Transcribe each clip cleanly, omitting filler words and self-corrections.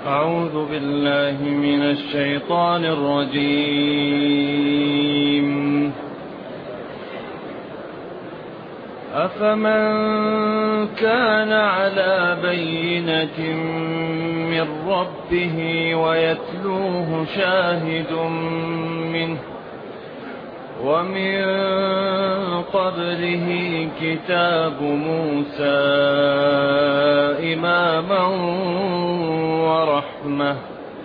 أعوذ بالله من الشيطان الرجيم. أفمن كان على بينة من ربه ويتلوه شاهد منه ومن قبله كتاب موسى إماما ورحمة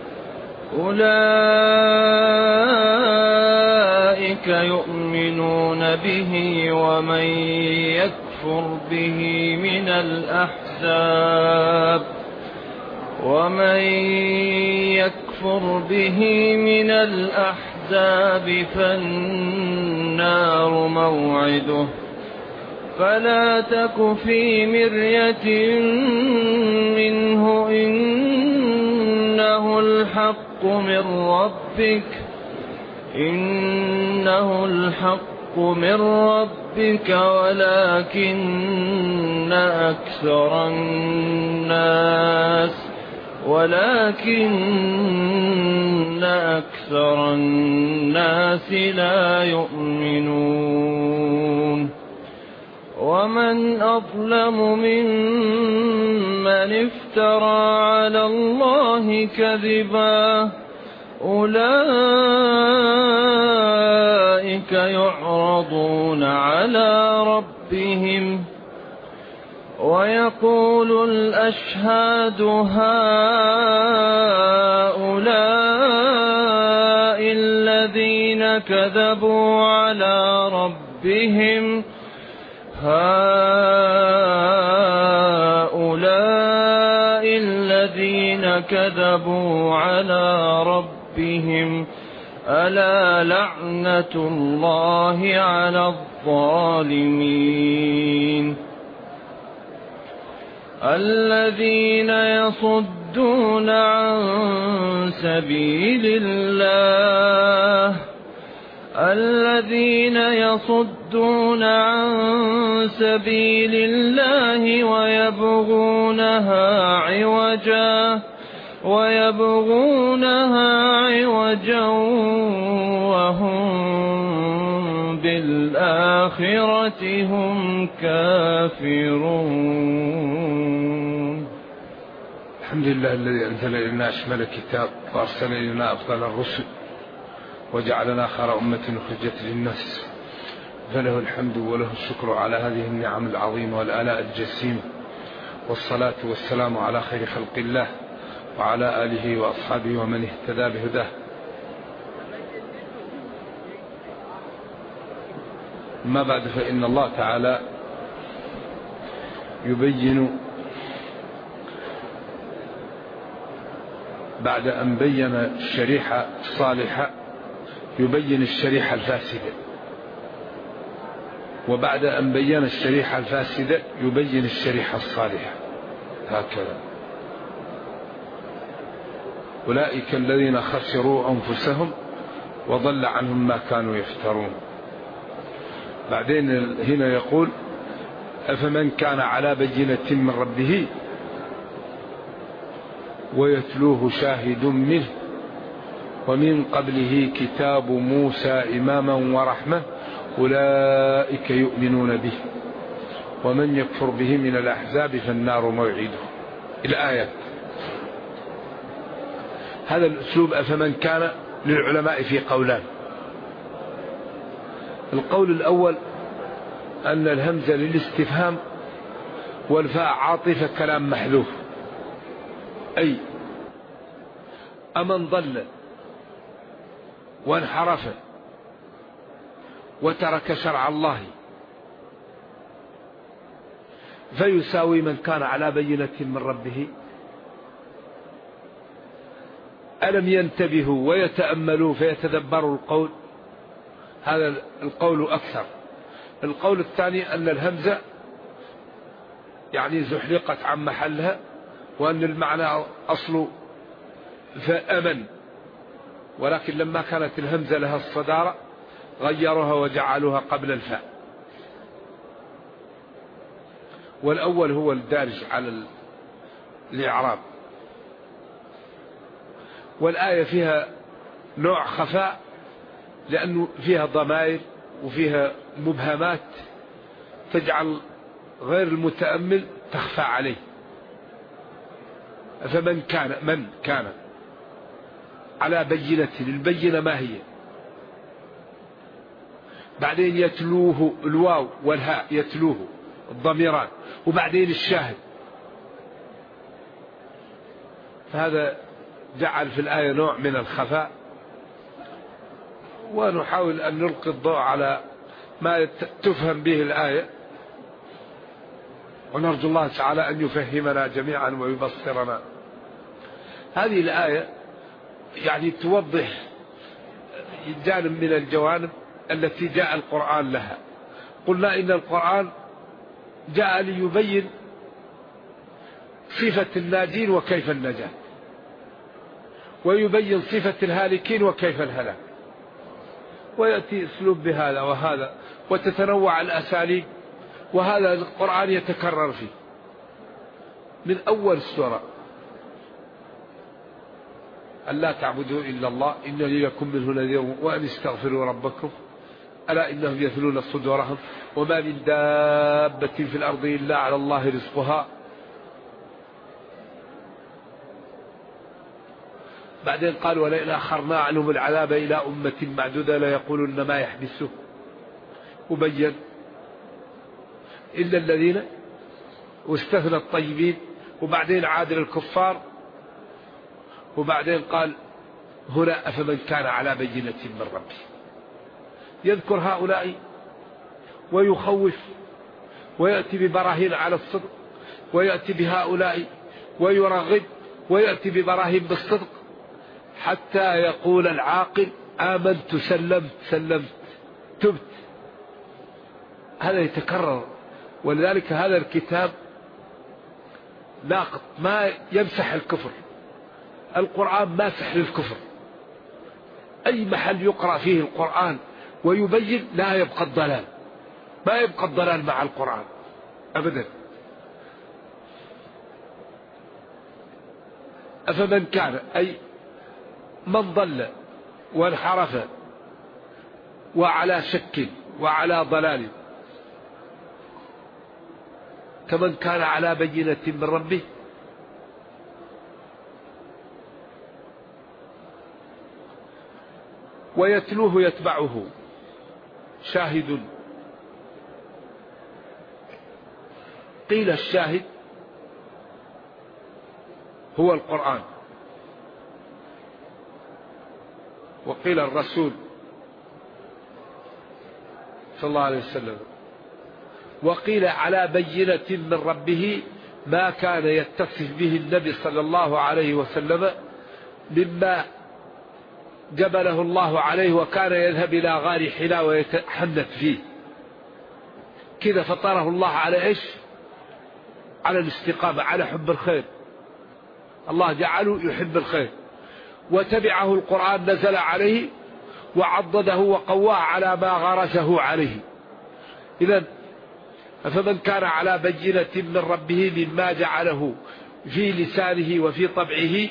أولئك يؤمنون به ومن يكفر به من الأحزاب فالنار موعده فلا تك في مرية منه إنه الحق من ربك ولكن أكثر الناس لا يؤمنون. ومن أظلم ممن افترى على الله كذبا أولئك يعرضون على ربهم ويقول الأشهاد هؤلاء الذين كذبوا على ربهم ألا لعنة الله على الظالمين. الذين يصدون عن سبيل الله ويبغونها عوجا وهم بالآخرة هم كافرون. الحمد لله الذي أنزل إلينا أشمل الكتاب وأرسل إلينا أفضل الرسل وجعلنا خير أمة أخرجت للناس، فله الحمد وله الشكر على هذه النعم العظيمة والآلاء الجسيمة، والصلاة والسلام على خير خلق الله وعلى آله وأصحابه ومن اهتدى بهداه. أما بعد، فإن الله تعالى يبين بعد أن بين الشريحة الصالحة يبين الشريحة الفاسدة، وبعد أن بين الشريحة الفاسدة يبين الشريحة الصالحة، هكذا. أولئك الذين خسروا أنفسهم وضل عنهم ما كانوا يفترون. بعدين هنا يقول أفمن كان على بينة من ربه ويتلوه شاهد منه ومن قبله كتاب موسى إماما ورحمة أولئك يؤمنون به ومن يكفر به من الأحزاب فالنار موعده. الآيات. هذا الأسلوب أفمن كان للعلماء في قولان. القول الأول أن الهمزة للاستفهام والفاء عاطفة كلام محذوف، أي أمن ضل وانحرف وترك شرع الله فيساوي من كان على بينة من ربه؟ ألم ينتبهوا ويتأملوا فيتدبروا القول؟ هذا القول أكثر. القول الثاني أن الهمزة يعني زحلقت عن محلها، وأن المعنى أصل فأمن، ولكن لما كانت الهمزة لها الصدارة غيروها وجعلوها قبل الفاء. والأول هو الدارج على الإعراب. والآية فيها نوع خفاء لأنه فيها ضمائر وفيها مبهمات تجعل غير المتأمل تخفى عليه. فمن كان على بينة، البينة ما هي؟ بعدين يتلوه، الواو والهاء يتلوه الضميران، وبعدين الشاهد. فهذا جعل في الآية نوع من الخفاء، ونحاول أن نلقي الضوء على ما تفهم به الآية، ونرجو الله تعالى أن يفهمنا جميعا ويبصرنا. هذه الآية يعني توضح جانب من الجوانب التي جاء القرآن لها. قلنا إن القرآن جاء ليبين صفة الناجين وكيف النجاة، ويبين صفة الهالكين وكيف الهلاك، ويأتي أسلوب بهذا وهذا، وتتنوع الأساليب، وهذا القرآن يتكرر فيه من أول السورة: ألا تعبدوا إلا الله إنني لكم منه نذير وأن استغفروا ربكم ألا إنهم يثنون صدورهم وما من دابة في الأرض إلا على الله رزقها. بعدين قال: ولئن أخرنا عنهم العذاب إلى أمة معدودة ليقولن ما يحبسه. وبين إلا الذين، واستثنى الطيبين، وبعدين عاد للكفار، وبعدين قال هنا: أفمن كان على بينة من ربه. يذكر هؤلاء ويخوف، ويأتي ببراهين على الصدق، ويأتي بهؤلاء ويرغب، ويأتي ببراهين بالصدق، حتى يقول العاقل: آمنت، سلمت، تبت. هذا يتكرر، ولذلك هذا الكتاب ناقض، ما يمسح الكفر. القرآن ماسح للكفر. أي محل يقرأ فيه القرآن ويبين لا يبقى الضلال، ما يبقى الضلال مع القرآن أبدا. أفمن كان، أي من ضل وانحرف وعلى شك وعلى ضلال، كمن كان على بينة من ربه. ويتلوه يتبعه شاهد. قيل الشاهد هو القرآن، وقيل الرسول صلى الله عليه وسلم، وقيل على بينة من ربه ما كان يتصف به النبي صلى الله عليه وسلم مما جبله الله عليه، وكان يذهب إلى غار حراء ويتحنث فيه كذا. فطره الله على إيش؟ على الاستقامة، على حب الخير. الله جعله يحب الخير، وتبعه القرآن، نزل عليه وعضده وقواه على ما غرسه عليه. إذن فمن كان على بينة من ربه مما جعله في لسانه وفي طبعه،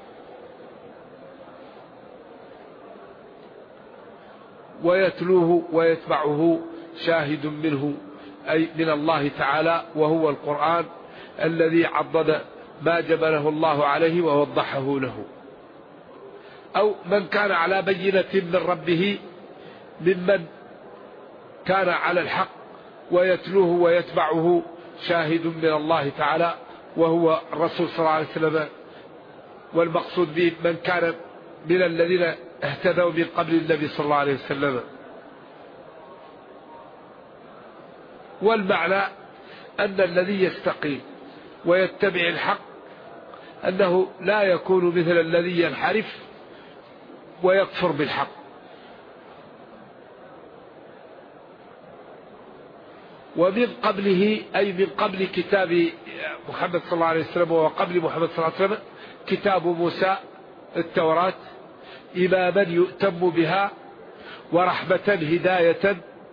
ويتلوه ويتبعه شاهد منه، أي من الله تعالى، وهو القرآن الذي عضد ما جبله الله عليه ووضحه له. أو من كان على بينة من ربه ممن كان على الحق ويتلوه ويتبعه شاهد من الله تعالى، وهو الرسول صلى الله عليه وسلم. والمقصود به من كان من الذين اهتدوا من قبل النبي صلى الله عليه وسلم. والمعنى أن الذي يستقيم ويتبع الحق أنه لا يكون مثل الذي ينحرف ويكفر بالحق. ومن قبله، أي من قبل كتاب محمد صلى الله عليه وسلم وقبل محمد صلى الله عليه وسلم، كتاب موسى التوراة، إماما يؤتم بها، ورحمة هداية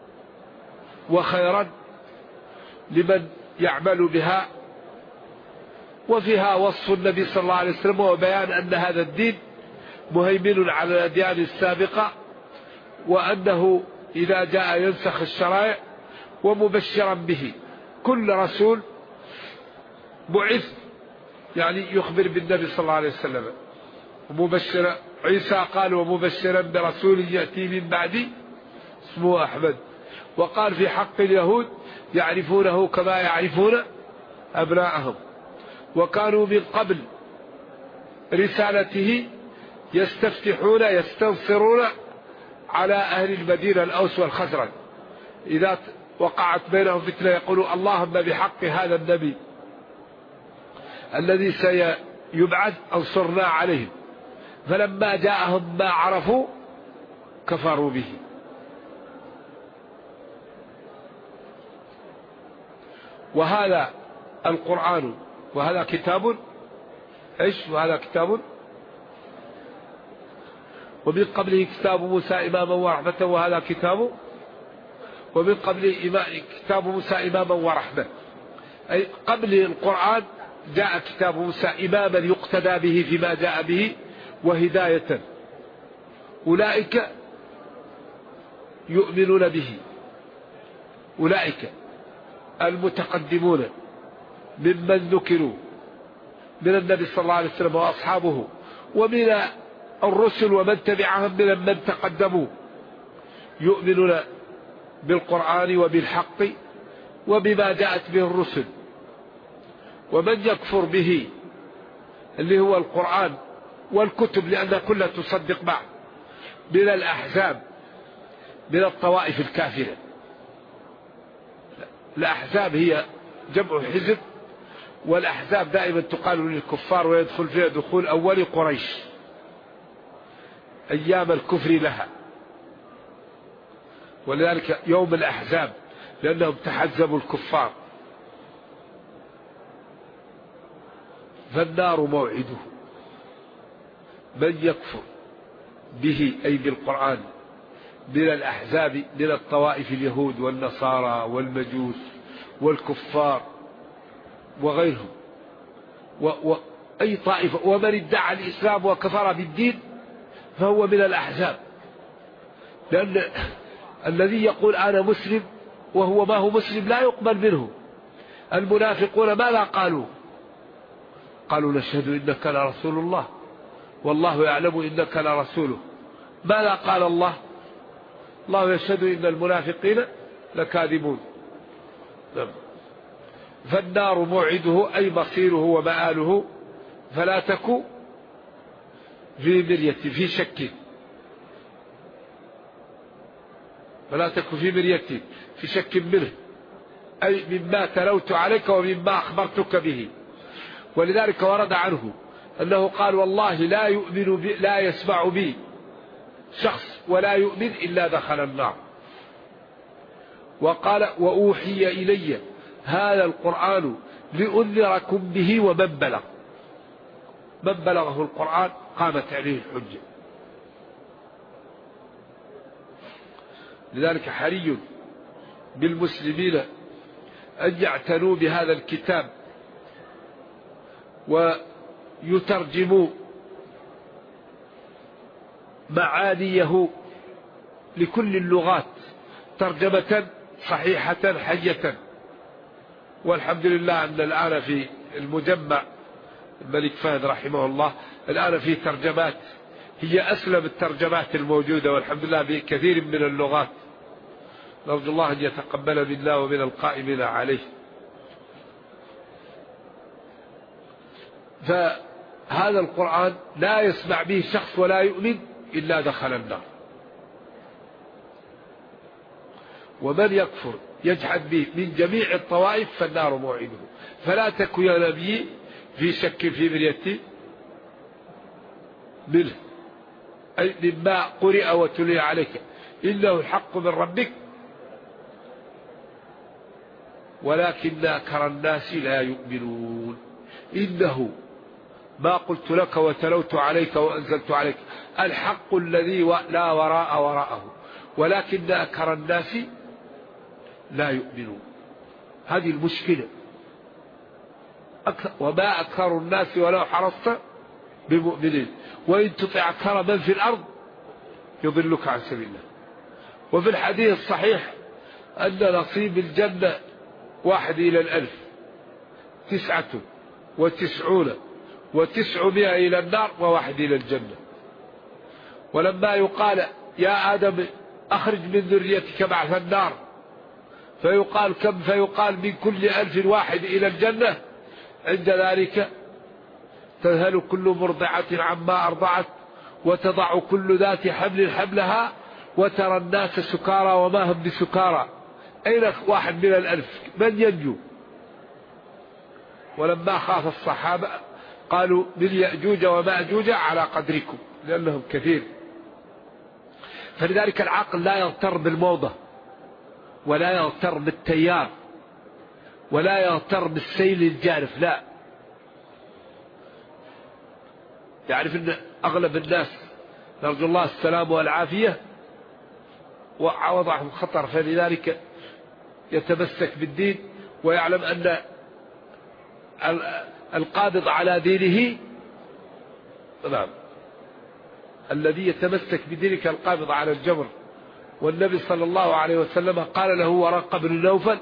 وخيرا لمن يعمل بها. وفيها وصف النبي صلى الله عليه وسلم وبيان أن هذا الدين مهيمن على الأديان السابقة، وأنه إذا جاء ينسخ الشرائع، ومبشرا به. كل رسول بعث يعني يخبر بالنبي صلى الله عليه وسلم. ومبشرا عيسى قال ومبشرا برسول يأتي من بعدي اسمه أحمد. وقال في حق اليهود يعرفونه كما يعرفون أبناءهم. وكانوا من قبل رسالته يستفتحون يستنصرون على أهل المدينة الأوس والخزرج، إذا وقعت بينهم فتنة يقولوا اللهم بحق هذا النبي الذي سيبعث أنصرنا عليهم. فلما جاءهم ما عرفوا كفروا به. وهذا القرآن وهذا كتاب ايش؟ وهذا كتاب ومن قبله كتاب موسى إماما ورحمة، وهذا كتاب ومن قبله كتاب موسى إماما ورحمة. أي قبل القرآن جاء كتاب موسى إماما يقتدى به فيما جاء به وهداية. أولئك يؤمنون به، أولئك المتقدمون ممن ذكروا من النبي صلى الله عليه وسلم وأصحابه ومن الرسل ومن تبعهم من تقدموا، يؤمنون بالقرآن وبالحق وبما جاءت به الرسل. ومن يكفر به اللي هو القرآن والكتب، لأنها كلها تصدق بعض، من الأحزاب من الطوائف الكافرة. الأحزاب هي جمع حزب، والأحزاب دائما تقال للكفار ويدخل فيها دخول أول قريش أيام الكفر لها، ولذلك يوم الأحزاب لأنهم تحزبوا الكفار. فالنار موعده. من يكفر به أي بالقرآن من الأحزاب من الطوائف اليهود والنصارى والمجوس والكفار وغيرهم أي طائفة، ومن ادعى الإسلام وكفر بالدين فهو من الأحزاب. لأن الذي يقول أنا مسلم وهو ما هو مسلم لا يقبل منه. المنافقون ماذا قالوا؟ قالوا نشهد إنك لرسول الله والله يعلم إنك لرسوله. ماذا قال الله؟ الله يشهد إن المنافقين لكاذبون. فالنار موعده أي مصيره ومآله، فلا تك في مرية في شك، فلا تك في مرية في شك منه، أي مما تلوت عليك ومما أخبرتك به. ولذلك ورد عنه أنه قال والله لا يؤمن بي لا يسمع بي شخص ولا يؤمن إلا دخل النار. وقال وأوحي إلي هذا القرآن لأنذركم به ومن بلغ. من بلغه القرآن قامت عليه الحجة. لذلك حري بالمسلمين أن يعتنوا بهذا الكتاب ويترجموا معانيه لكل اللغات ترجمة صحيحة حية. والحمد لله أن الآن في المجمع الملك فهد رحمه الله الآن في ترجمات هي أسلم الترجمات الموجودة والحمد لله بكثير من اللغات. نرجو الله أن يتقبل منا ومن القائمين عليه. فهذا القرآن لا يسمع به شخص ولا يؤمن إلا دخل النار. ومن يكفر يجحد به من جميع الطوائف فالنار موعده. فلا تك يا نبي في شك في مرية منه، أي مما قرئ وتلي عليك إنه الحق من ربك ولكن أكثر الناس لا يؤمنون. إنه ما قلت لك وتلوت عليك وأنزلت عليك الحق الذي لا وراء وراءه ولكن أكثر الناس لا يؤمنون. هذه المشكلة. وما أكثر الناس ولو حرصت بمؤمنين وإن تطع أكثر من في الأرض يضلك عن سبيل الله. وفي الحديث الصحيح أن نصيب الجنة 1 إلى 1000، 99 و900 إلى النار و1 إلى الجنة. ولما يقال يا آدم أخرج من ذريتك بعث النار فيقال كم؟ فيقال من كل 1000 واحد إلى الجنة. عند ذلك تذهل كل مرضعة عما أرضعت وتضع كل ذات حمل حملها وترى الناس سكارى وما هم بسكارى. أين 1 من 1000 من ينجو؟ ولما خاف الصحابة قالوا من يأجوج ومأجوج على قدركم لأنهم كثير. فلذلك العقل لا يغتر بالموضة ولا يغتر بالتيار ولا يغتر بالسيل الجارف، لا. يعرف أن أغلب الناس نرجو الله السلام والعافية ووضعهم خطر، فلذلك يتمسك بالدين ويعلم أن القابض على دينه، نعم، الذي يتمسك بدينك القابض على الجمر. والنبي صلى الله عليه وسلم قال له ورقة بن نوفل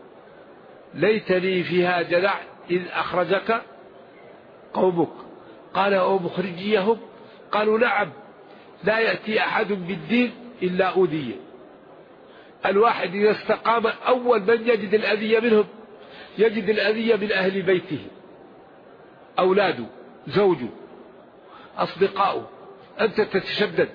ليتني فيها جدع إذ أخرجك قومك. قال أو مخرجيهم؟ قالوا نعم، لا يأتي أحد بالدين إلا أوذي. الواحد إذا استقام أول من يجد الأذية منهم يجد الأذية من أهل بيته، أولاده، زوجه، أصدقائه. أنت تتشدد،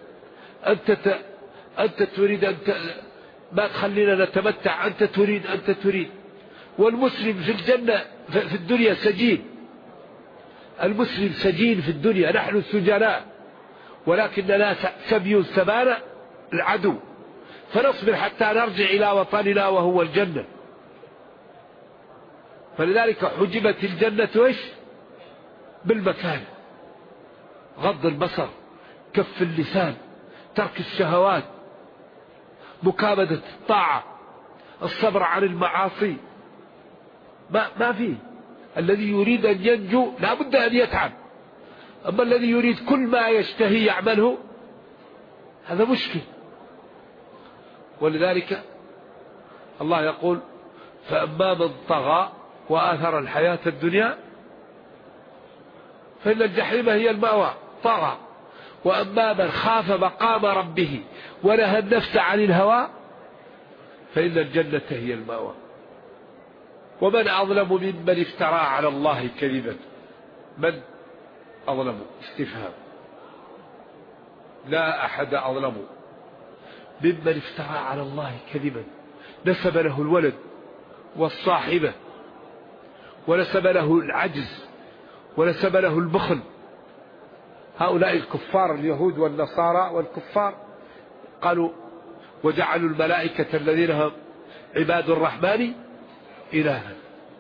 أنت تريد أن ما تخلينا نتمتع، أنت تريد. والمسلم في الجنة في الدنيا سجين، المسلم سجين في الدنيا، نحن سجناء ولكننا سبي سبانا العدو، فنصبر حتى نرجع إلى وطننا وهو الجنة. فلذلك حجبت الجنة إيش؟ بالمكان، غض البصر، كف اللسان، ترك الشهوات، مكابدة الطاعة، الصبر عن المعاصي. ما فيه. الذي يريد أن ينجو لا بد أن يتعب، أما الذي يريد كل ما يشتهي يعمله هذا مشكل. ولذلك الله يقول فأما من طغى وآثر الحياة الدنيا فإن الجحيم هي المأوى. طغى. وأما من خاف مقام ربه ونهى النفس عن الهوى فإن الجنة هي المأوى. ومن أظلم ممن افترى على الله كذبا؟ من أظلم؟ استفهام. لا أحد أظلم ممن افترى على الله كذبا، نسب له الولد والصاحبة ونسب له العجز ونسب له البخل. هؤلاء الكفار اليهود والنصارى والكفار قالوا وجعلوا الملائكة الذين هم عباد الرحمن إلها،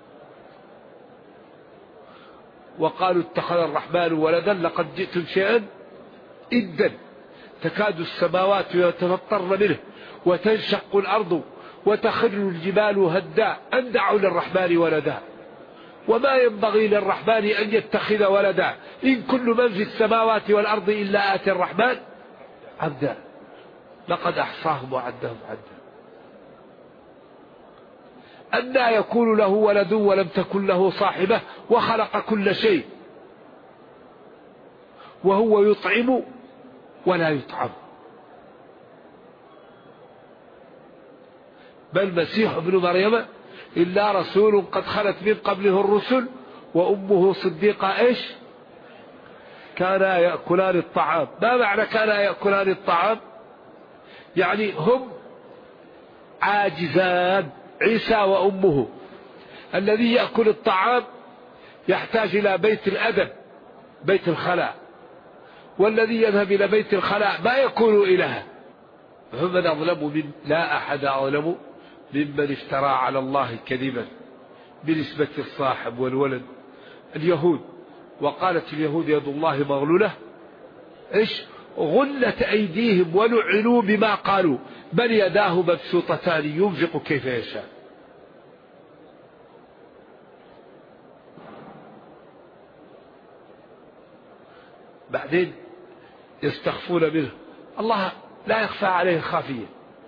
وقالوا اتخذ الرحمن ولدا لقد جئتم شيئا إدا تكاد السماوات يتفطرن منه وتنشق الأرض وتخر الجبال هدا أن دعوا للرحمن ولدا وما ينبغي للرحمن أن يتخذ ولدا إن كل من في السماوات والأرض إلا آتي الرحمن عبدا لقد أحصاهم وعدهم عدا. أنى يكون له ولد ولم تكن له صاحبة وخلق كل شيء وهو يطعم ولا يطعم. بل المسيح ابن مريم إلا رسول قد خلت من قبله الرسل وأمه صديقة إيش؟ كانا يأكلان الطعام. ما معنى كانا يأكلان الطعام؟ يعني هم عاجزان، عيسى وأمه. الذي يأكل الطعام يحتاج إلى بيت الأدب، بيت الخلاء، والذي يذهب إلى بيت الخلاء ما يكون إلها. فمن أظلم لا أحد أظلم ممن افترى على الله كذبا بنسبة الصاحب والولد. اليهود وقالت اليهود يد الله مغلولة إيش؟ غلت أيديهم ولعنوا بما قالوا بل يداه مبسوطتان ينفق كيف يشاء. بعدين يستخفون منه. الله لا يخفى عليه خافية.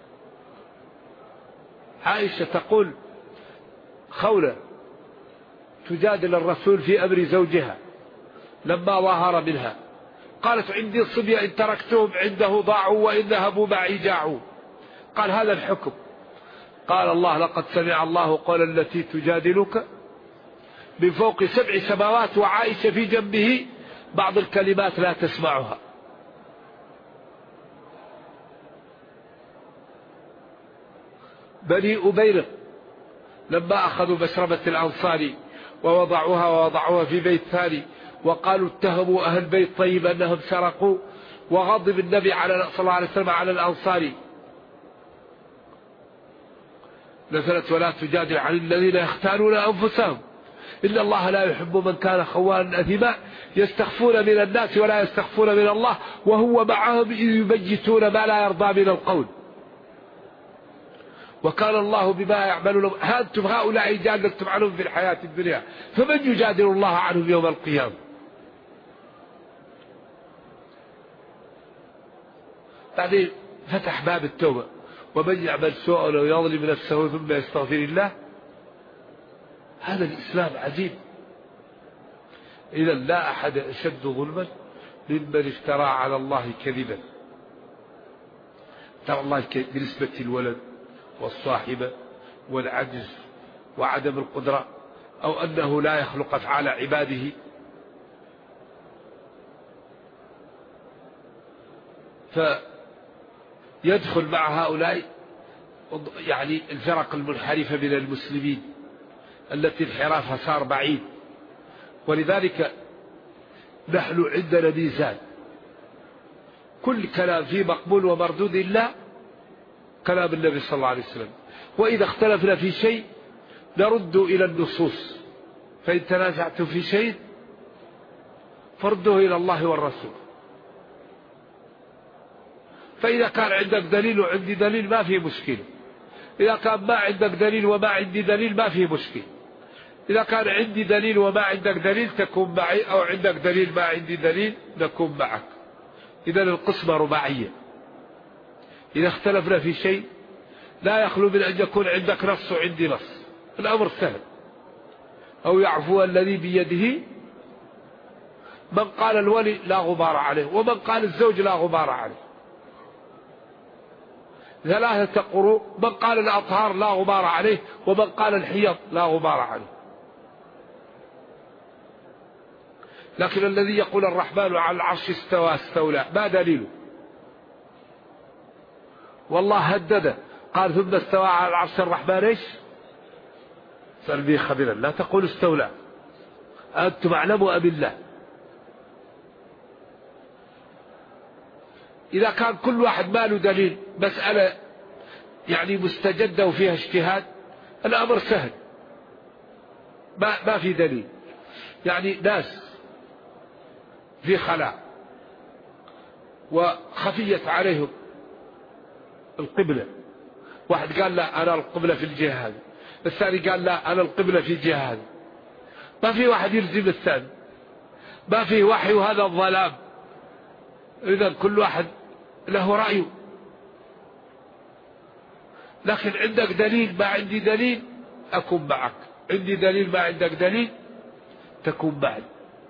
عائشة تقول خولة تجادل الرسول في أمر زوجها لما ظهر منها، قالت عندي الصبية إن تركتهم عنده ضاعوا وإن ذهبوا معي جاعوا. قال هذا الحكم. قال الله لقد سمع الله قول التي تجادلك من فوق 7 سماوات وعائشة في جنبه بعض الكلمات لا تسمعها. بني أبيرق لما أخذوا مشربة الأنصار ووضعوها في بيت ثاني وقالوا اتهموا أهل بيت طيب أنهم سرقوا، وغضب النبي صلى الله عليه وسلم على الأنصار، نزلت ولا تجادل عن الذين يختانون أنفسهم إن الله لا يحب من كان خوانا أثيما يستخفون من الناس ولا يستخفون من الله وهو معهم إذ يبيتون ما لا يرضى من القول وكان الله بما يعملون. أنتم هؤلاء جادلتم عنهم في الحياة الدنيا فمن يجادل الله عنهم يوم القيامة؟ بعدين فتح باب التوبة، ومن يعمل سوءا أو يظلم نفسه ثم يستغفر الله. هذا الإسلام عجيب. إذا لا أحد أشد ظلما ممن افترى على الله كذبا. ترى الله بنسبة الولد والصاحبة والعجز وعدم القدرة أو أنه لا يخلق أفعال عباده، فيدخل مع هؤلاء يعني الفرق المنحرفة من المسلمين التي انحرافها صار بعيد. ولذلك نحن عندنا ميزان، كل كلام فيه مقبول ومردود إلا كلام النبي صلى الله عليه وسلم، وإذا اختلفنا في شيء نرد إلى النصوص، فإن تنازعتم في شيء فردوه إلى الله والرسول. فإذا كان عندك دليل وعندي دليل ما فيه مشكلة، إذا كان ما عندك دليل وما عندي دليل ما فيه مشكلة، إذا كان عندي دليل وما عندك دليل تكون معي، أو عندك دليل ما عندي دليل نكون معك. إذا القسمة رباعية. إذا اختلفنا في شيء لا يخلو من أن يكون عندك نص وعندي نص، الأمر سهل. أو يعفو الذي بيده، من قال الولي لا غبار عليه ومن قال الزوج لا غبار عليه. 3 قروء، من قال الأطهار لا غبار عليه ومن قال الحيض لا غبار عليه. لكن الذي يقول الرحمن على العرش استوى استولى ما دليله؟ والله هدده قال ثم استوى على العرش الرحمن ايش؟ سأل به خبيرا. لا تقول استولى، أنتم أعلموا أم الله؟ إذا كان كل واحد ما له دليل، مسألة يعني مستجدة وفيها اجتهاد، الأمر سهل، ما في دليل. يعني ناس في خلاء وخفيت عليهم القبلة، واحد قال لا أنا القبلة في الجهة هذه، الثاني قال لا أنا القبلة في الجهة هذه، ما في واحد يلزم الثاني، ما في وحي وهذا الظلام. إذا كل واحد له رأيه. لكن عندك دليل ما عندي دليل أكون معك، عندي دليل ما عندك دليل تكون معي.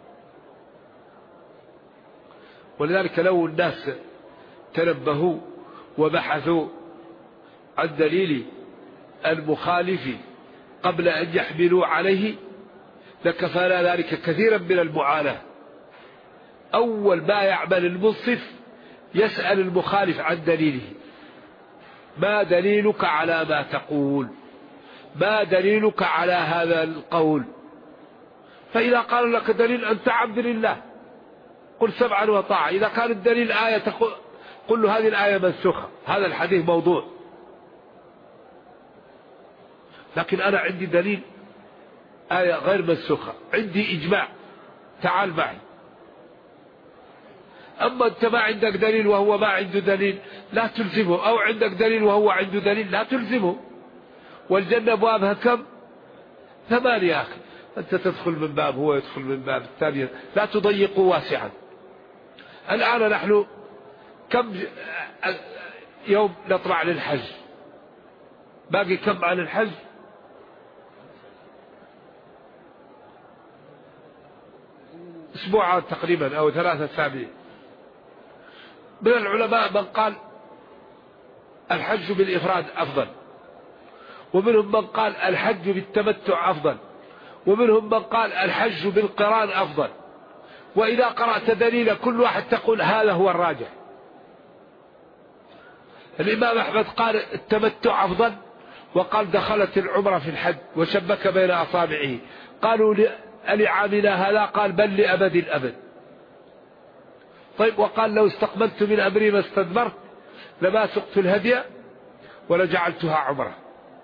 ولذلك لو الناس تنبهوا وبحثوا عن دليل المخالف قبل أن يحملوا عليه لكفانا ذلك كثيرا من المعاناة. أول ما يعمل المنصف يسأل المخالف عن دليله، ما دليلك على ما تقول؟ ما دليلك على هذا القول؟ فإذا قال لك دليل أنت عبد لله قل سمعا وطاعة. إذا كان الدليل آية قل له هذه الآية منسوخة، هذا الحديث موضوع. لكن أنا عندي دليل آية غير منسوخة، عندي إجماع، تعال معي. أما أنت ما عندك دليل وهو ما عنده دليل لا تلزمه، أو عندك دليل وهو عنده دليل لا تلزمه. والجنة أبوابها كم؟ 8 يا أخي، أنت تدخل من باب هو يدخل من باب الثانية، لا تضيقوا واسعا. الآن نحن كم يوم نطلع للحج؟ باقي كم عن الحج؟ أسبوع تقريبا أو 3 أسابيع. من العلماء من قال الحج بالإفراد أفضل، ومنهم من قال الحج بالتمتع أفضل، ومنهم من قال الحج بالقران أفضل. وإذا قرأت دليل كل واحد تقول هذا هو الراجح. الإمام أحمد قال التمتع أفضل، وقال دخلت العمرة في الحج وشبك بين أصابعه. قالوا لعامنا هذا؟ قال بل لأبد الأبد. طيب، وقال لو استقبلت من أمري ما استدبرت لما سقت الهدي ولجعلتها عمرة.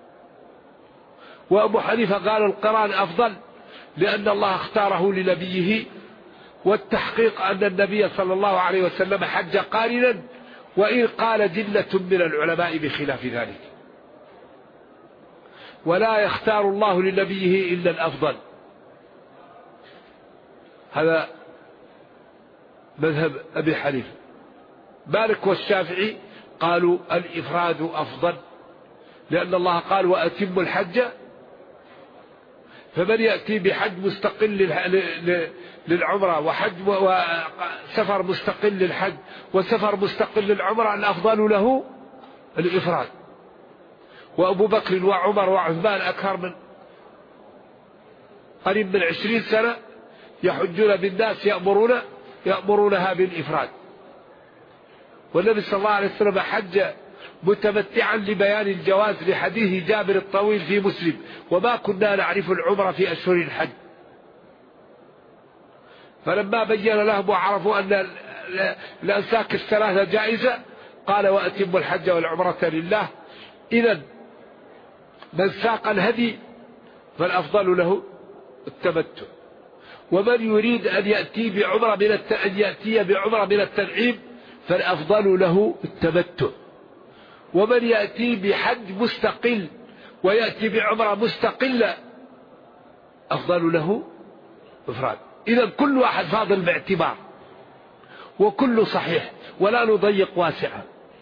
وأبو حنيفة قال القران أفضل لأن الله اختاره لنبيه، والتحقيق أن النبي صلى الله عليه وسلم حج قارنا، وإن قال جلة من العلماء بخلاف ذلك. ولا يختار الله لنبيه إلا الأفضل. هذا مذهب أبي حنيفة. مالك والشافعي قالوا الإفراد أفضل، لأن الله قال وأتم الحج. فمن يأتي بحج مستقل للعمرة وحج وسفر مستقل للحج وسفر مستقل للعمرة، الأفضل له الإفراد. وأبو بكر وعمر وعثمان أكثر من قريب من 20 سنة يحجون بالناس يأمرونها بالإفراد. والنبي صلى الله عليه وسلم حج متمتعا لبيان الجواز لحديث جابر الطويل في مسلم: وما كنا نعرف العمرة في أشهر الحج. فلما بين لهم وعرفوا أن الأنساك الثلاثة جائزة قال وأتم الحج والعمرة لله. إذن من ساق الهدي فالأفضل له التمتع، ومن يريد أن يأتي بعمرة من التنعيم فالأفضل له التمتع، ومن يأتي بحج مستقل ويأتي بعمرة مستقلة أفضل له إفراد. إذا كل واحد فاضل باعتبار، وكل صحيح، ولا نضيق واسعا.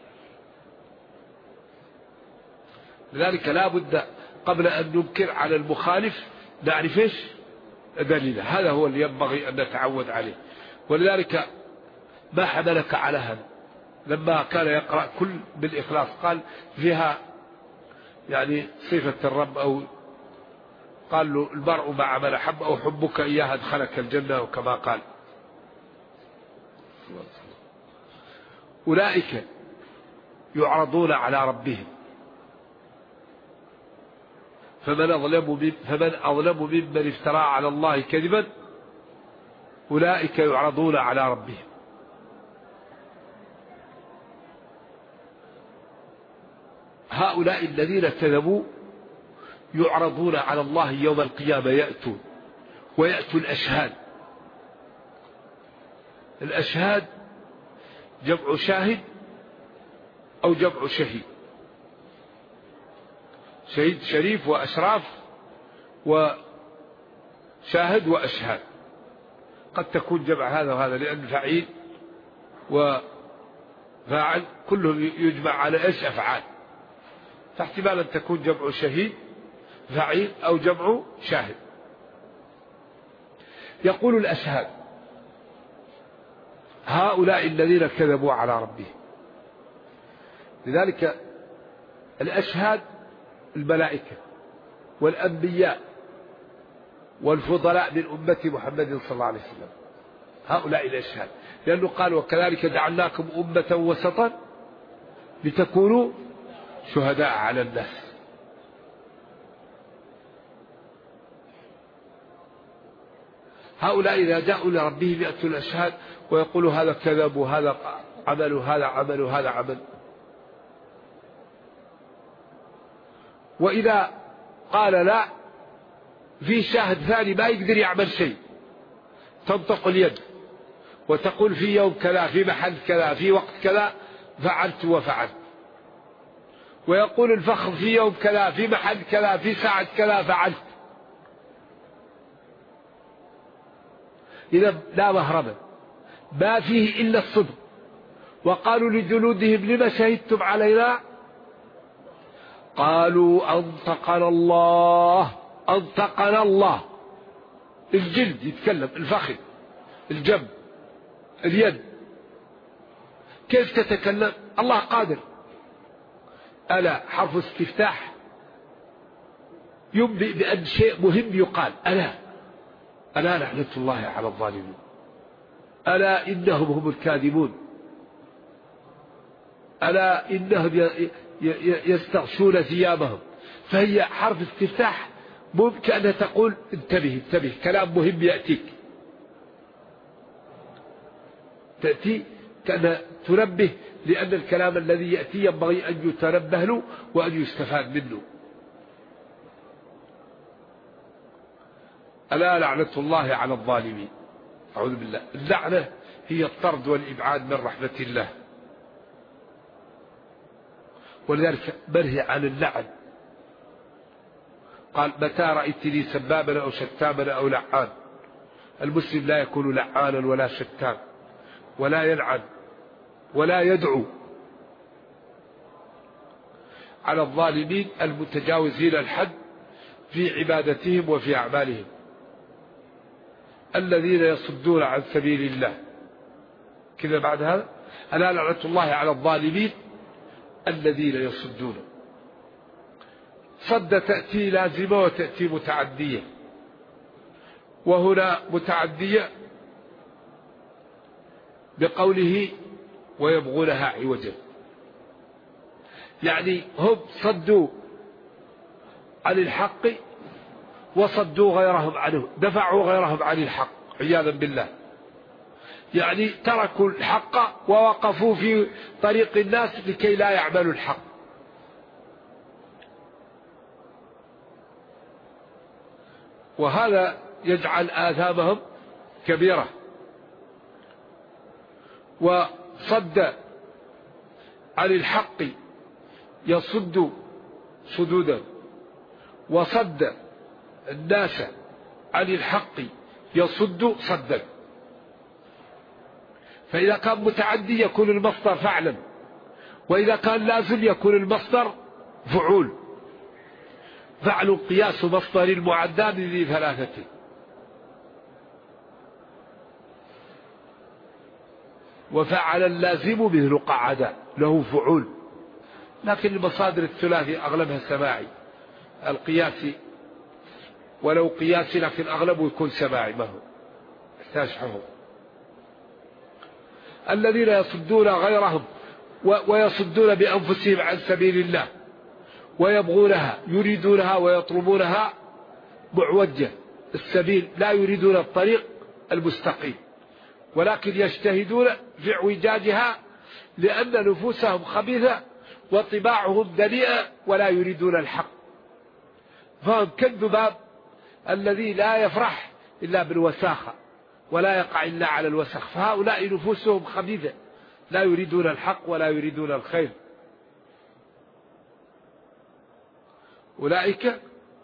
لذلك لا بد قبل أن ننكر على المخالف نعرف ايش دليله. هذا هو اللي ينبغي أن نتعود عليه. ولذلك ما حملك على هذا؟ لما كان يقرأ كل بالإخلاص قال فيها يعني صفة الرب، أو قال له المرء مع من أحب أو حبك إياه أدخلك الجنة، وكما قال أولئك يعرضون على ربهم فمن أظلم ممن افترى على الله كذبا أولئك يعرضون على ربهم. هؤلاء الذين كذبوا يعرضون على الله يوم القيامة، ويأتوا الأشهاد. الأشهاد جمع شاهد أو جمع شهيد. شهيد شريف وأشراف، وشاهد وأشهاد. قد تكون جمع هذا وهذا لأن فعيل وفاعل كلهم يجمع على إيش؟ أفعال. فاحتمال أن تكون جمع شهيد فعيل أو جمع شاهد. يقول الأشهاد هؤلاء الذين كذبوا على ربهم. لذلك الأشهاد الملائكة والأنبياء والفضلاء من أمة محمد صلى الله عليه وسلم، هؤلاء الأشهاد. لأنه قال وكذلك جعلناكم أمة وسطا لتكونوا شهداء على الناس. هؤلاء إذا جاءوا لربهم يأتوا الأشهاد ويقولوا هذا كذب وهذا عمل وهذا عمل وهذا عمل. وإذا قال لا، في شاهد ثاني ما يقدر يعمل شيء، تنطق اليد وتقول في يوم كذا في محل كذا في وقت كذا فعلت وفعلت، ويقول الفخذ في يوم كذا في محل كذا في ساعة كذا فعلت. إذا لا مهرب، ما فيه إلا الصدق. وقالوا لجلودهم لما شهدتم علينا؟ قالوا أنطقنا الله. أنطقنا الله. الجلد يتكلم، الفخذ، الجنب، اليد، كيف تتكلم؟ الله قادر. ألا حرف استفتاح ينبئ بأن شيء مهم يقال. ألا لعنة الله على الظالمين. ألا إنهم هم الكاذبون. ألا إنهم يستغشون ثيابهم. فهي حرف استفتاح ممكن أن تقول انتبه انتبه، كلام مهم يأتيك، تأتي كأن تنبه، لأن الكلام الذي يأتي ينبغي أن يتنبه له وأن يستفاد منه. ألا لعنة الله على الظالمين. أعوذ بالله. اللعنة هي الطرد والإبعاد من رحمة الله، ولذلك منهي عن اللعن. قال متى رأيتني سبابا أو شتاما أو لعان. المسلم لا يكون لعانا ولا شتام ولا يلعن ولا يدعو على الظالمين المتجاوزين الحد في عبادتهم وفي أعمالهم، الذين يصدون عن سبيل الله. كذا بعد هذا ألا لعنة الله على الظالمين الذين يصدون. صد تأتي لازمة وتأتي متعدية، وهنا متعدية بقوله ويبغونها عوجا، يعني هم صدوا عن الحق وصدوا غيرهم عنه، دفعوا غيرهم عن الحق عياذا بالله. يعني تركوا الحق ووقفوا في طريق الناس لكي لا يعملوا الحق. وهذا يجعل آثامهم كبيرة. وصد عن الحق يصد صدودا، وصد الناس عن الحق يصد صدا. فإذا كان متعدي يكون المصدر فعلا، وإذا كان لازم يكون المصدر فعول. فعل قياس مصدر المعدى ذي ثلاثة. وفعل اللازم مثل قعد له فعول، لكن المصادر الثلاثي أغلبها سماعي. القياسي ولو قياسي لكن أغلبه يكون سماعي، ما هو يحتاج حفظ. الذين يصدون غيرهم ويصدون بأنفسهم عن سبيل الله ويبغونها، يريدونها ويطلبونها معوجة السبيل، لا يريدون الطريق المستقيم، ولكن يجتهدون في اعوجاجها لأن نفوسهم خبيثة وطباعهم دنيئة ولا يريدون الحق. فهم كالذباب الذي لا يفرح إلا بالوساخة ولا يقع إلا على الوسخ. فهؤلاء نفوسهم خبيثة، لا يريدون الحق ولا يريدون الخير. أولئك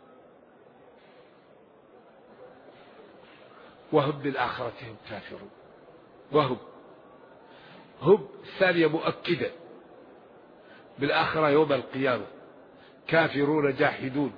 وهم بالآخرة هم كافرون. هم الثانية مؤكدة بالآخرة يوم القيامة، كافرون جاحدون.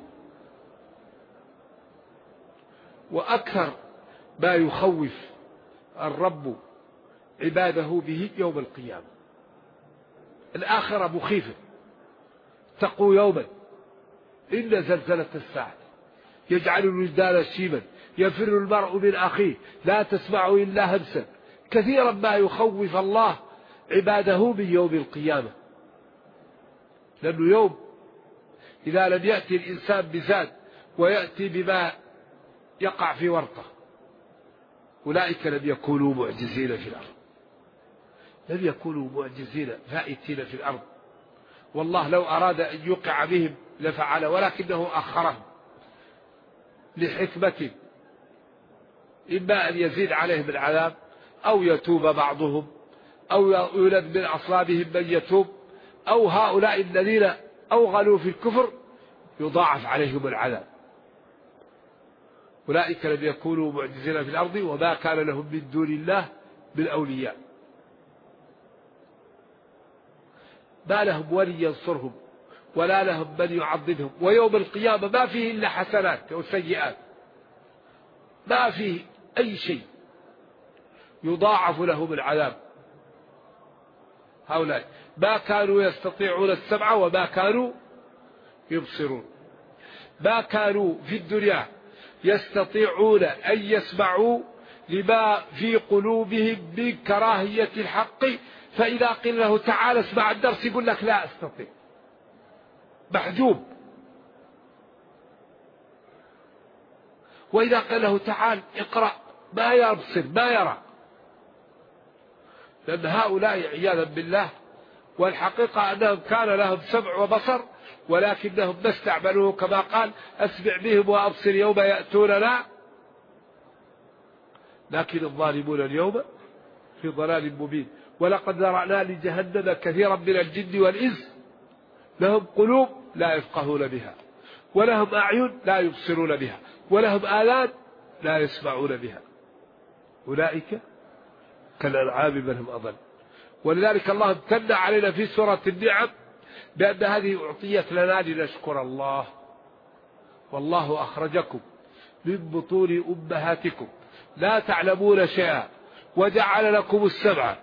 وأكثر ما يخوف الرب عباده به يوم القيامة. الآخرة مخيفة، اتقوا يوما إن زلزلة الساعة يجعل الولدان شيبا يفر المرء من أخيه لا تسمع إلا همسا. كثيرا ما يخوف الله عباده من يوم القيامة، لأنه يوم إذا لم يأتي الإنسان بزاد ويأتي بما يقع في ورطة، أولئك لم يكونوا معجزين في الأرض، لم يكونوا معجزين فائتين في الأرض. والله لو أراد أن يوقع بهم لفعل، ولكنه أخرهم لحكمة، إما أن يزيد عليهم العذاب أو يتوب بعضهم أو يولد من أصلابهم من يتوب، أو هؤلاء الذين أوغلوا في الكفر يضاعف عليهم العذاب. أولئك لم يكونوا معجزين في الأرض وما كان لهم من دون الله بالأولياء، ما لهم ولي ينصرهم ولا لهم من يعضدهم، ويوم القيامة ما فيه إلا حسنات وسيئات، ما فيه أي شيء، يضاعف لهم العذاب. هؤلاء ما كانوا يستطيعون السمع وما كانوا يبصرون، ما كانوا في الدنيا يستطيعون أن يسمعوا لما في قلوبهم من كراهية الحق، فإذا قيل له تعال اسمع الدرس يقول لك لا أستطيع، محجوب. وإذا قيل له تعال اقرأ ما يبصر ما يرى، لأن هؤلاء عياذا بالله، والحقيقة أنهم كان لهم سمع وبصر ولكنهم ما استعملوه، كما قال أسمع بهم وأبصر يوم يأتوننا، لكن الظالمون اليوم في ضلال مبين. ولقد ذرأنا لجهنم كثيرا من الجن والإنس لهم قلوب لا يفقهون بها، ولهم أعين لا يبصرون بها، ولهم آذان لا يسمعون بها، أولئك كالأنعام بل هم أضل. ولذلك الله امتن علينا في سورة النعم بأن هذه أعطيت لنا لنشكر الله. والله أخرجكم من بطون أمهاتكم لا تعلمون شيئا وجعل لكم السمع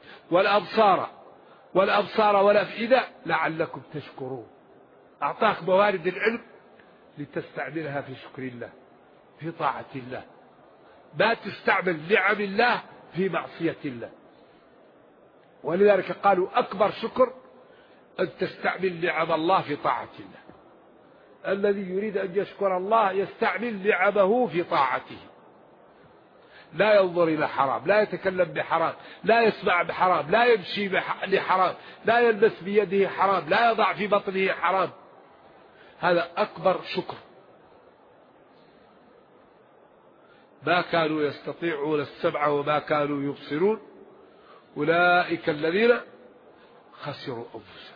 والأبصار والأفئدة لعلكم تشكرون. أعطاك موارد العلم لتستعملها في شكر الله، في طاعة الله، ما تستعمل نعم الله في معصية الله. ولذلك قالوا أكبر شكر أن تستعمل نعم الله في طاعة الله. الذي يريد أن يشكر الله يستعمل نعمه في طاعته، لا ينظر إلى حرام، لا يتكلم بحرام، لا يسمع بحرام، لا يمشي بحرام، لا يلبس بيده حرام، لا يضع في بطنه حرام. هذا أكبر شكر. ما كانوا يستطيعون السمع وما كانوا يبصرون أولئك الذين خسروا أنفسهم،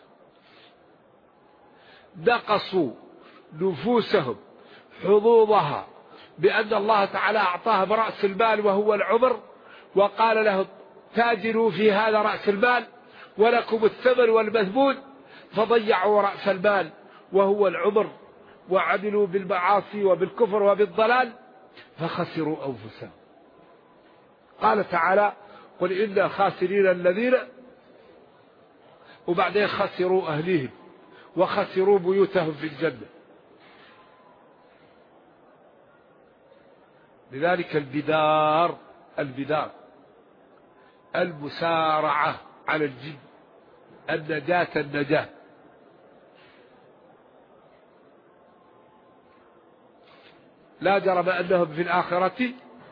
نقصوا نفوسهم حظوظها بأن الله تعالى أعطاها برأس المال وهو العمر، وقال لهم تاجروا في هذا رأس المال ولكم الثمن والمثمون، فضيعوا رأس المال وهو العمر وعملوا بالمعاصي وبالكفر وبالضلال فخسروا أنفسهم. قال تعالى قل إن خاسرين الذين، وبعدين خسروا أهليهم وخسروا بيوتهم في الجنة. لذلك البدار المسارعة على الجن، النجاة. لا جرم أنهم في الآخرة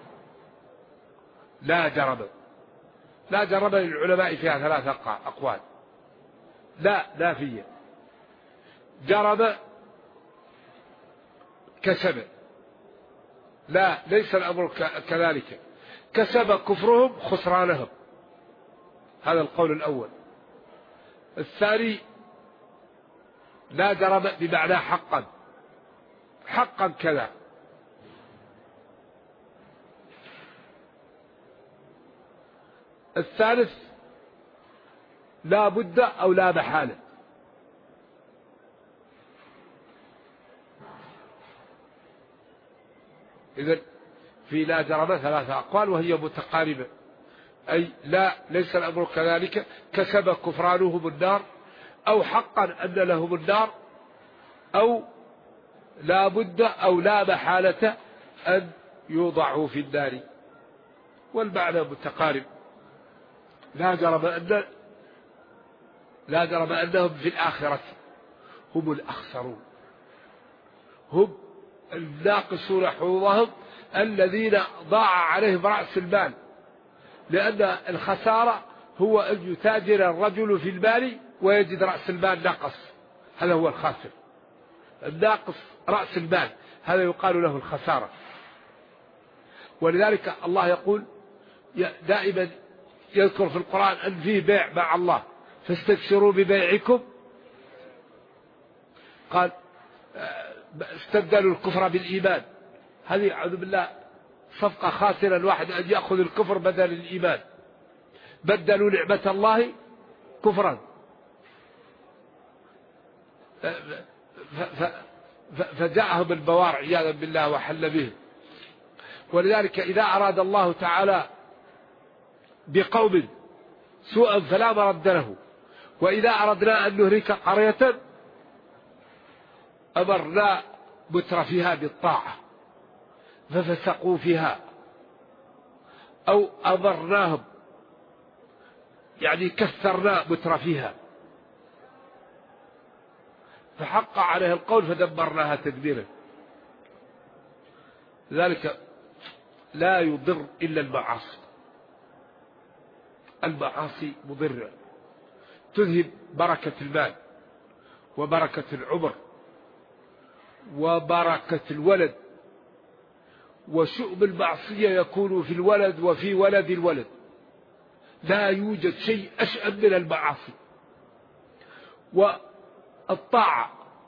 لا جرم للعلماء فيها 3 أقوال. لا نافية، جرم كسب، لا ليس الأمر كذلك، كسب كفرهم خسرانهم، هذا القول الأول. الثاني لا جرم بمعنى حقا كذا. الثالث لا بد أو لا محالة. إذن في لا جرم 3 أقوال وهي متقاربة، أي لا ليس الأمر كذلك، كسب كفرانهم النار، أو حقا أن لهم النار، أو لا بد أو لا محالة أن يوضعوا في النار، والمعنى متقارب. لا جرم أنهم في الآخرة هم الأخسرون، هم الناقصون حظوظهم الذين ضاع عليهم رأس المال، لأن الخسارة هو أن يتاجر الرجل في المال ويجد رأس المال نقص، هذا هو الخاسر. الناقص رأس المال هذا يقال له الخسارة. ولذلك الله يقول دائما يذكر في القرآن أن فيه بيع مع الله، فاستبشروا ببيعكم. قال استبدلوا الكفر بالإيمان، هذه أعوذ بالله صفقة خاسرة، الواحد أن يأخذ الكفر بدل الإيمان، بدلوا نعمة الله كفرا. فجاءهم البوار عياذا بالله وحل بهم. ولذلك إذا أراد الله تعالى بقوم سوءا فلا مرد له، وإذا أردنا أن نهلك قرية أمرنا مترفيها بالطاعة ففسقوا فيها، أو أمرناهم يعني كثرنا مترفيها فحق عليه القول فدمرناها تدميرا. لذلك لا يضر إلا المعاصي. المعاصي مضرة، تذهب بركة المال وبركة العمر وبركة الولد، وشؤم المعصية يكون في الولد وفي ولد الولد. لا يوجد شيء أشأم من المعاصي. والطاعة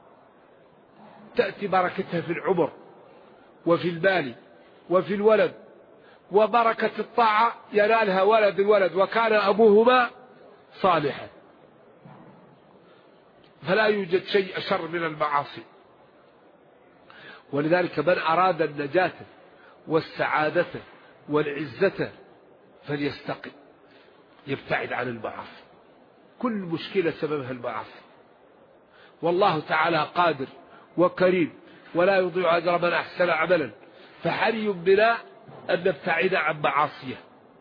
تأتي بركتها في العمر وفي المال وفي الولد، وبركة الطاعة ينالها ولد الولد وكان أبوهما صالحا. فلا يوجد شيء أشر من المعاصي. ولذلك من أراد النجاة والسعادة والعزة فليستقم، يبتعد عن المعاصي. كل مشكلة سببها المعاصي. والله تعالى قادر وكريم ولا يضيع أجر من أحسن عملا، فحري بنا أن نبتعد عن معاصيه.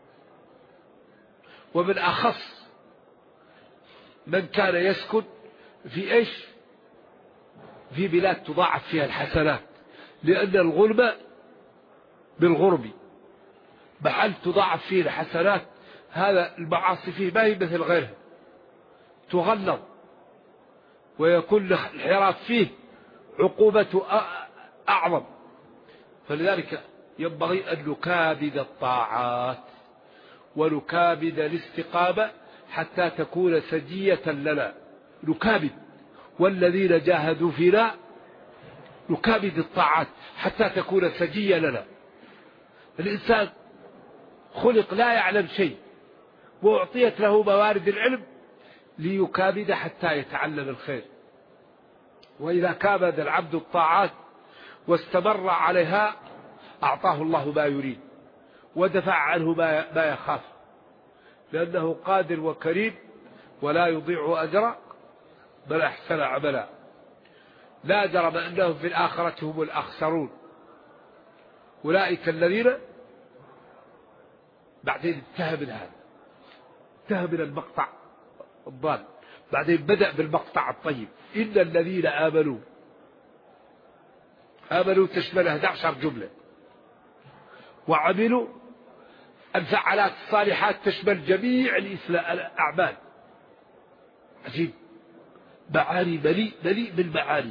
ومن أخص من كان يسكن في إيش؟ في بلاد تضاعف فيها الحسنات، لأن الغلب بالغرب محل تضاعف فيه الحسنات. هذا المعاصي فيه ما هي مثل غيرها، تغلظ ويكون الانحراف فيه عقوبة أعظم. فلذلك ينبغي أن نكابد الطاعات ونكابد الاستقامة حتى تكون سجية لنا. نكابد، والذين جاهدوا فينا نكابد الطاعات حتى تكون سجية لنا. الإنسان خلق لا يعلم شيء، وأعطيت له موارد العلم ليكابد حتى يتعلم الخير. وإذا كابد العبد الطاعات واستمر عليها أعطاه الله ما يريد ودفع عنه ما يخاف، لأنه قادر وكريم ولا يضيع أجر من أحسن عملا. لا جرم أنهم في الآخرة هم الأخسرون. أولئك الذين بعدين انتهى من هذا، انتهى من المقطع الضال، بعدين بدأ بالمقطع الطيب. إن الذين آمنوا تشمل 11 جملة، وعملوا الفعالات الصالحات تشمل جميع الأعمال. عجيب، معاني مليء بالمعاني.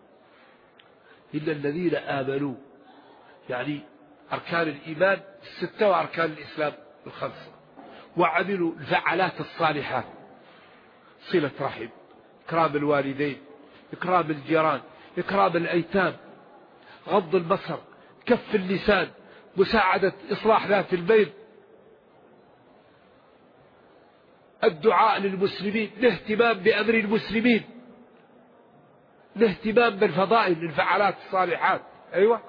إن الذين آمنوا يعني أركان الإيمان 6 وأركان الإسلام 5، وعملوا الفعالات الصالحات، صلة رحم، إكرام الوالدين، إكرام الجيران، إكرام الأيتام، غض البصر، كف اللسان، مساعدة إصلاح ذات البين، الدعاء للمسلمين، الاهتمام بأمر المسلمين، الاهتمام بالفضائل، الفعالات الصالحات. أيوة،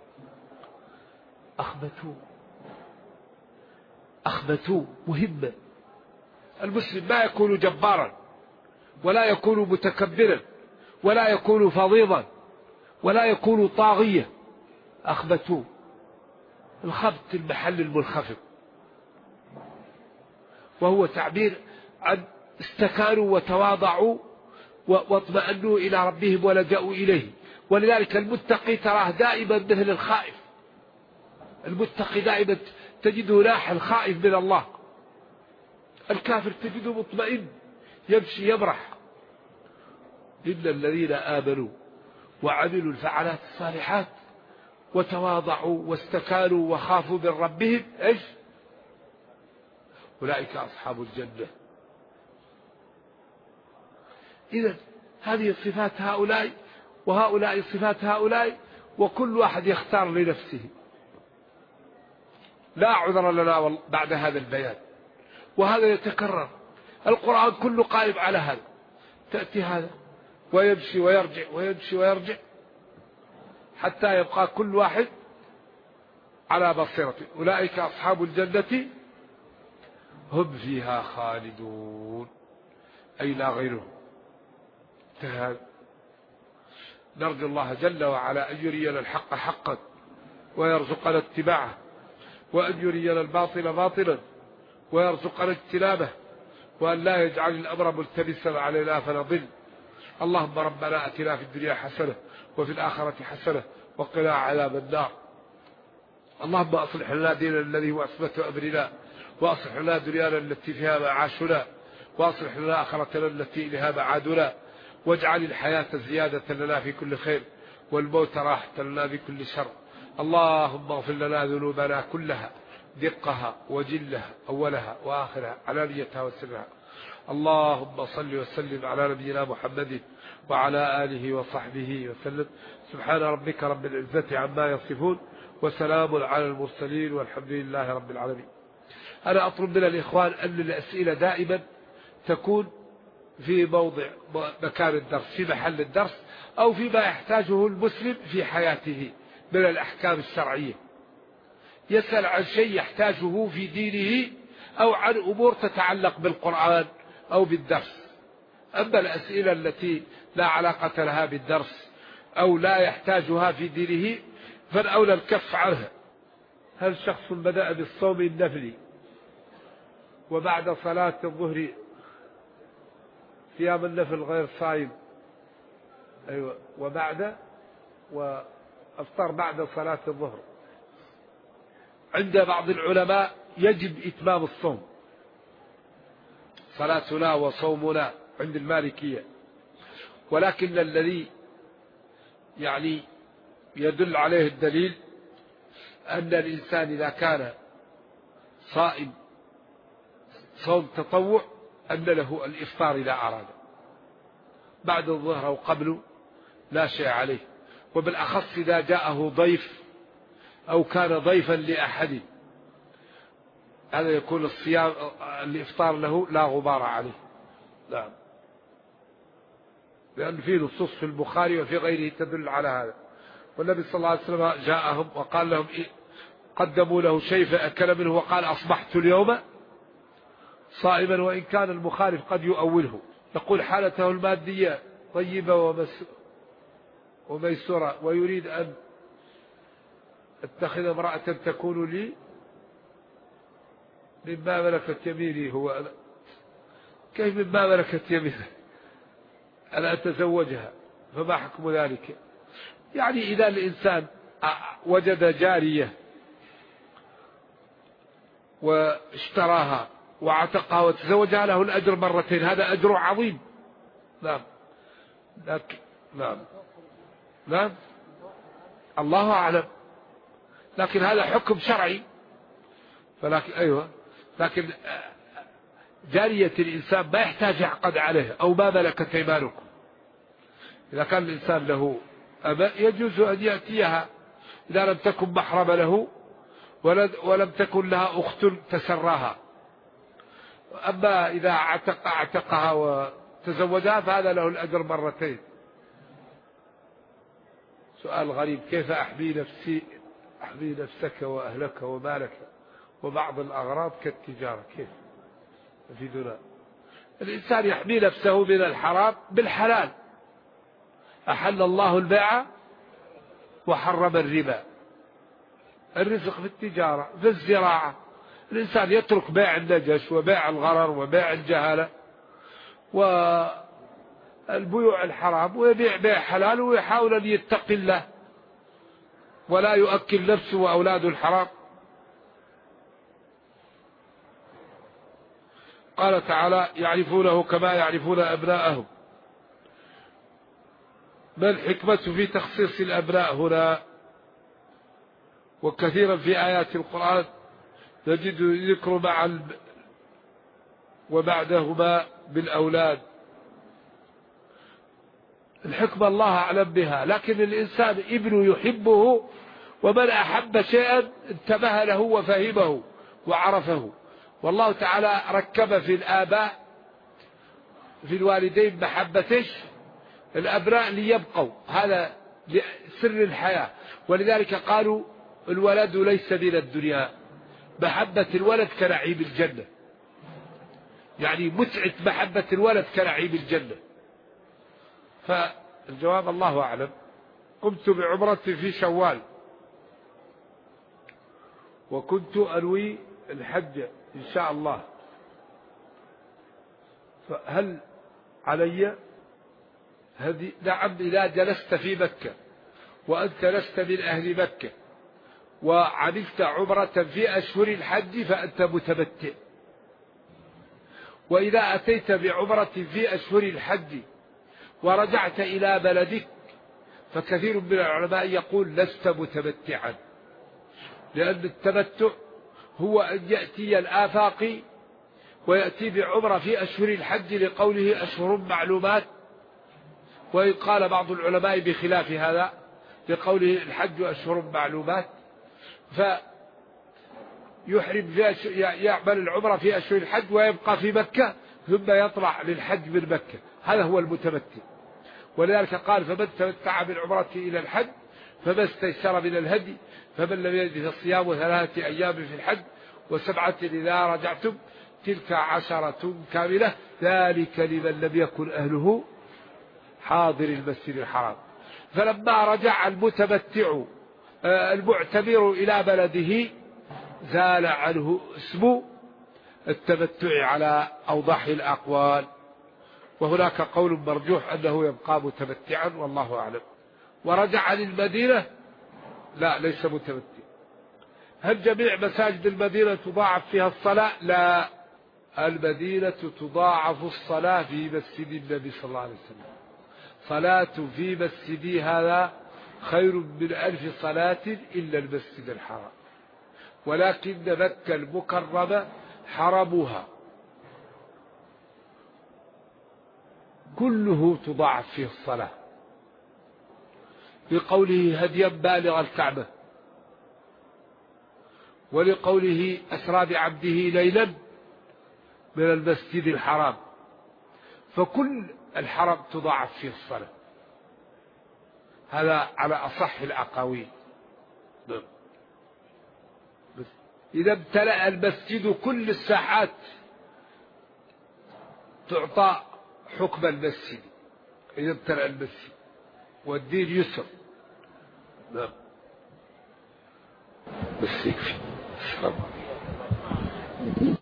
أخبتوا مهمة. المسلم ما يكون جبارا، ولا يكون متكبرا، ولا يكون فظيظا، ولا يكون طاغيا. أخبتوا، الخبت المحل المنخفض، وهو تعبير عن استكانوا وتواضعوا واطمأنوا إلى ربهم ولجأوا إليه. ولذلك المتقي تراه دائما مثل الخائف. المتقي دائما تجده ناحي الخائف من الله. الكافر تجده مطمئن يمشي يبرح. إن الذين آمنوا وعملوا الفعالات الصالحات وتواضعوا واستكانوا وخافوا من ربهم إيش؟ أولئك أصحاب الجنة. إذن هذه صفات هؤلاء وهؤلاء صفات هؤلاء، وكل واحد يختار لنفسه. لا عذر لنا بعد هذا البيان، وهذا يتكرر. القرآن كله قائم على هذا، تأتي هذا ويمشي ويرجع ويمشي ويرجع حتى يبقى كل واحد على بصيرته. أولئك أصحاب الجنة هم فيها خالدون، أي لا غيرهم. نرجو الله جل وعلا أن يرينا الحق حقا ويرزقنا اتباعه، وأن يرينا الباطل باطلا ويرزقنا اجتنابه، وأن لا يجعل الأمر ملتبسا علينا فنضل. اللهم ربنا أتنا في الدنيا حسنة وفي الآخرة حسنة وقنا عذاب النار. اللهم أصلح لنا ديننا الذي هو عصمة أمرنا، وأصلح لنا دنيانا التي فيها معاشنا، وأصلح لنا آخرتنا التي إليها معادنا، واجعل الحياة زيادة لنا في كل خير والموت راحة لنا في كل شر. اللهم اغفر لنا ذنوبنا كلها، دقها وجلها، أولها وآخرها، علانيتها وسرها. اللهم صل وسلم على نبينا محمد وعلى آله وصحبه وسلم. سبحان ربك رب العزة عما يصفون، وسلام على المرسلين، والحمد لله رب العالمين. أنا أطلب من الإخوان أن الأسئلة دائما تكون في موضع مكان الدرس، في محل الدرس، أو فيما يحتاجه المسلم في حياته من الأحكام الشرعية. يسأل عن شيء يحتاجه في دينه، أو عن أمور تتعلق بالقرآن أو بالدرس. أما الأسئلة التي لا علاقة لها بالدرس أو لا يحتاجها في دينه فالأولى الكف عنها. هل شخص بدأ بالصوم النفلي وبعد صلاة الظهر صيام النفل غير صائم، أيوة، وأفطر بعد صلاة الظهر، عند بعض العلماء يجب إتمام الصوم، صلاتنا وصومنا عند المالكية. ولكن الذي يعني يدل عليه الدليل أن الإنسان إذا كان صائم صوم تطوع أن له الإفطار إذا أراد بعد الظهر أو قبله، لا شيء عليه. وبالأخص إذا جاءه ضيف أو كان ضيفا لأحد، هذا يكون الصيام الإفطار له لا غبار عليه. نعم، لأن في نصوص في البخاري وفي غيره تدل على هذا. والنبي صلى الله عليه وسلم جاءهم وقال لهم قدموا له شيء فأكل منه وقال أصبحت اليوم صائما، وإن كان المخالف قد يؤوله، يقول حالته المادية طيبة وميسورة ويريد أن اتخذ امرأة تكون لي مما ملكت يميني. هو أنا كيف مما ملكت يميني؟ أنا أتزوجها، فما حكم ذلك؟ يعني إذا الإنسان وجد جارية واشتراها وعتقها وتزوجها له الأجر مرتين، هذا أجر عظيم. نعم، لكن نعم الله أعلم، لكن هذا حكم شرعي. فلكن أيوة، لكن جارية الإنسان ما يحتاج يعقد عليه أو ما ملكت أيمانكم. إذا كان الإنسان له أباء يجوز أن يأتيها إذا لم تكن محرم له ولم تكن لها أخت تسراها. أما إذا اعتقها وتزوجها فهذا له الأجر مرتين. سؤال غريب، كيف أحمي نفسك وأهلك ومالك وبعض الأغراض كالتجارة؟ كيف أفيدنا؟ الإنسان يحمي نفسه من الحرام بالحلال. أحل الله البيع وحرم الربا. الرزق في التجارة، في الزراعة. الإنسان يترك بيع النجش وبيع الغرر وبيع الجهالة والبيوع الحرام ويبيع بيع حلال، ويحاول أن يتقي الله ولا يؤكل نفسه وأولاده الحرام. قال تعالى يعرفونه كما يعرفون أبناءهم. ما الحكمة في تخصيص الأبناء هنا؟ وكثيرا في آيات القرآن نجد ذكر مع وبعدهما بالأولاد. الحكمة الله أعلم بها، لكن الإنسان ابنه يحبه، ومن أحب شيئا انتبه له وفهمه وعرفه، والله تعالى ركب في الآباء في الوالدين محبة الأبناء ليبقوا، هذا سر الحياة. ولذلك قالوا الولد ليس من الدنيا، محبة الولد كنعيم الجنة، يعني متعة محبة الولد كنعيم الجنة. فالجواب الله أعلم. قمت بعمرة في شوال وكنت أنوي الحج إن شاء الله، فهل علي هذه؟ نعم، إذا جلست في مكة وأنت لست من أهل مكة وعملت عمرة في أشهر الحج فأنت متمتع. وإذا أتيت بعمرة في أشهر الحج ورجعت إلى بلدك فكثير من العلماء يقول لست متمتعا، لأن التمتع هو أن يأتي الآفاقي ويأتي بعمرة في أشهر الحج لقوله أشهر معلومات، وإن قال بعض العلماء بخلاف هذا لقوله الحج أشهر معلومات، فيحرم يعمل العمرة في أشهر الحج ويبقى في مكة ثم يطلع للحج من مكة، هذا هو المتمتع. ولذلك قال فمن تمتع بالعمرة إلى الحج فما استيسر من الهدي فمن لم يجد فصيام 3 أيام في الحج و7 إذا رجعتم تلك 10 كاملة ذلك لمن لم يكن أهله حاضر المسجد الحرام. فلما رجع المتمتع المعتمر إلى بلده زال عنه اسم التمتع على أوضح الأقوال، وهناك قول مرجوح أنه يبقى متمتعا والله أعلم. ورجع للمدينة لا، ليس متمتع. هل جميع مساجد المدينة تضاعف فيها الصلاة؟ لا، المدينة تضاعف الصلاة في مسجد النبي صلى الله عليه وسلم. صلاة في مسجدي هذا خير من 1000 صلاة إلا المسجد الحرام، ولكن مكة المكرمة حرمها كله تضاعف فيه الصلاة، لقوله هديا بالغ الكعبة، ولقوله أسرى بعبده ليلا من المسجد الحرام، فكل الحرم تضاعف فيه الصلاة، هذا على أصح الأقاويل. إذا امتلأ المسجد كل الساحات تعطى حكم المسجد، إذا امتلأ المسجد، والدين يسر. نعم، بس يكفي. السلام عليكم.